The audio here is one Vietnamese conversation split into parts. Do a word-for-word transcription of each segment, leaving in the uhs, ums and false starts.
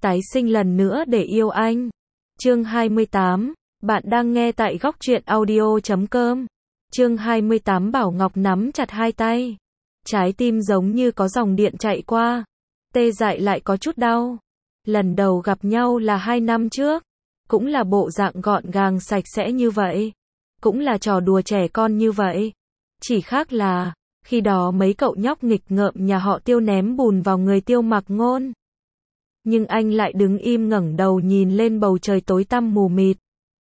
tái sinh lần nữa để yêu anh. Chương hai mươi tám, bạn đang nghe tại góc truyện audio chấm com. Chương hai mươi tám Bảo Ngọc nắm chặt hai tay. Trái tim giống như có dòng điện chạy qua. Tê dại lại có chút đau. Lần đầu gặp nhau là hai năm trước. Cũng là bộ dạng gọn gàng sạch sẽ như vậy. Cũng là trò đùa trẻ con như vậy. Chỉ khác là, khi đó mấy cậu nhóc nghịch ngợm nhà họ Tiêu ném bùn vào người Tiêu Mặc Ngôn. Nhưng anh lại đứng im ngẩng đầu nhìn lên bầu trời tối tăm mù mịt.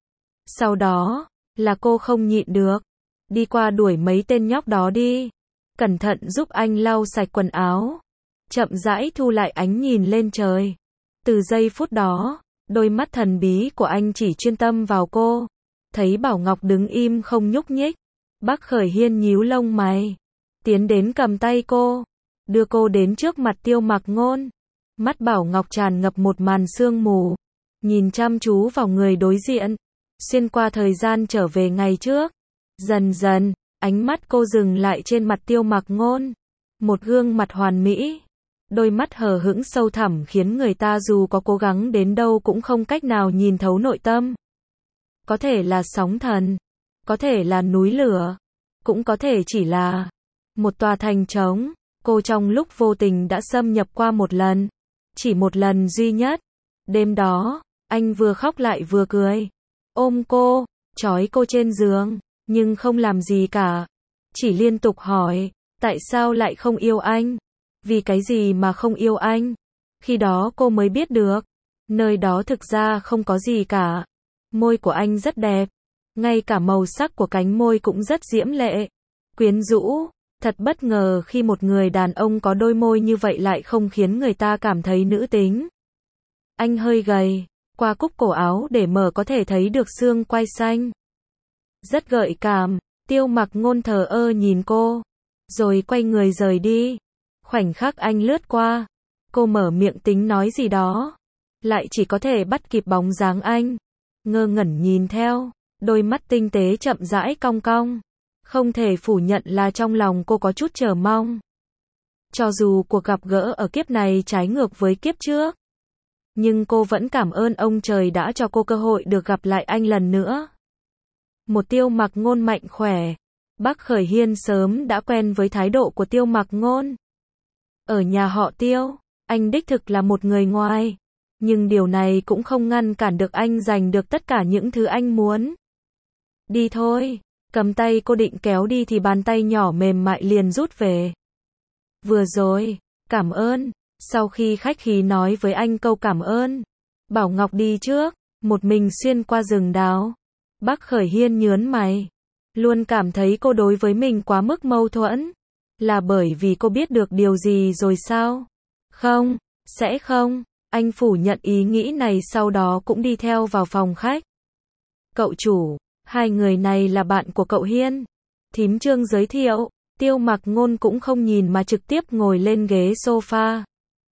Sau đó, là cô không nhịn được. Đi qua đuổi mấy tên nhóc đó đi. Cẩn thận giúp anh lau sạch quần áo. Chậm rãi thu lại ánh nhìn lên trời. Từ giây phút đó, đôi mắt thần bí của anh chỉ chuyên tâm vào cô. Thấy Bảo Ngọc đứng im không nhúc nhích. Bác Khởi Hiên nhíu lông mày. Tiến đến cầm tay cô. Đưa cô đến trước mặt Tiêu Mặc Ngôn. Mắt Bảo Ngọc tràn ngập một màn sương mù. Nhìn chăm chú vào người đối diện. Xuyên qua thời gian trở về ngày trước. Dần dần, ánh mắt cô dừng lại trên mặt Tiêu Mặc Ngôn. Một gương mặt hoàn mỹ. Đôi mắt hờ hững sâu thẳm khiến người ta dù có cố gắng đến đâu cũng không cách nào nhìn thấu nội tâm. Có thể là sóng thần. Có thể là núi lửa. Cũng có thể chỉ là một tòa thành trống. Cô trong lúc vô tình đã xâm nhập qua một lần. Chỉ một lần duy nhất. Đêm đó, anh vừa khóc lại vừa cười. Ôm cô, trói cô trên giường, nhưng không làm gì cả. Chỉ liên tục hỏi, tại sao lại không yêu anh? Vì cái gì mà không yêu anh? Khi đó cô mới biết được, nơi đó thực ra không có gì cả. Môi của anh rất đẹp, ngay cả màu sắc của cánh môi cũng rất diễm lệ, quyến rũ. Thật bất ngờ khi một người đàn ông có đôi môi như vậy lại không khiến người ta cảm thấy nữ tính. Anh hơi gầy, qua cúc cổ áo để mở có thể thấy được xương quai xanh. Rất gợi cảm, Tiêu Mặc Ngôn thờ ơ nhìn cô, rồi quay người rời đi. Khoảnh khắc anh lướt qua, cô mở miệng tính nói gì đó, lại chỉ có thể bắt kịp bóng dáng anh. Ngơ ngẩn nhìn theo, đôi mắt tinh tế chậm rãi cong cong. Không thể phủ nhận là trong lòng cô có chút chờ mong. Cho dù cuộc gặp gỡ ở kiếp này trái ngược với kiếp trước, nhưng cô vẫn cảm ơn ông trời đã cho cô cơ hội được gặp lại anh lần nữa. Một Tiêu Mặc Ngôn mạnh khỏe. Bác Khởi Hiên sớm đã quen với thái độ của Tiêu Mặc Ngôn. Ở nhà họ Tiêu, anh đích thực là một người ngoài. Nhưng điều này cũng không ngăn cản được anh giành được tất cả những thứ anh muốn. Đi thôi. Cầm tay cô định kéo đi thì bàn tay nhỏ mềm mại liền rút về. Vừa rồi, cảm ơn. Sau khi khách khí nói với anh câu cảm ơn, Bảo Ngọc đi trước, một mình xuyên qua rừng đào. Bác Khởi Hiên nhớn mày. Luôn cảm thấy cô đối với mình quá mức mâu thuẫn. Là bởi vì cô biết được điều gì rồi sao? Không, sẽ không. Anh phủ nhận ý nghĩ này sau đó cũng đi theo vào phòng khách. Cậu chủ. Hai người này là bạn của cậu Hiên. Thím Trương giới thiệu. Tiêu Mặc Ngôn cũng không nhìn mà trực tiếp ngồi lên ghế sofa.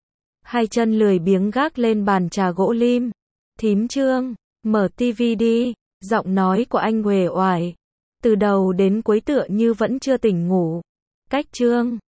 Hai chân lười biếng gác lên bàn trà gỗ lim. Thím Trương, mở tivi đi. Giọng nói của anh uể oải. Từ đầu đến cuối tựa như vẫn chưa tỉnh ngủ. Cách Trương.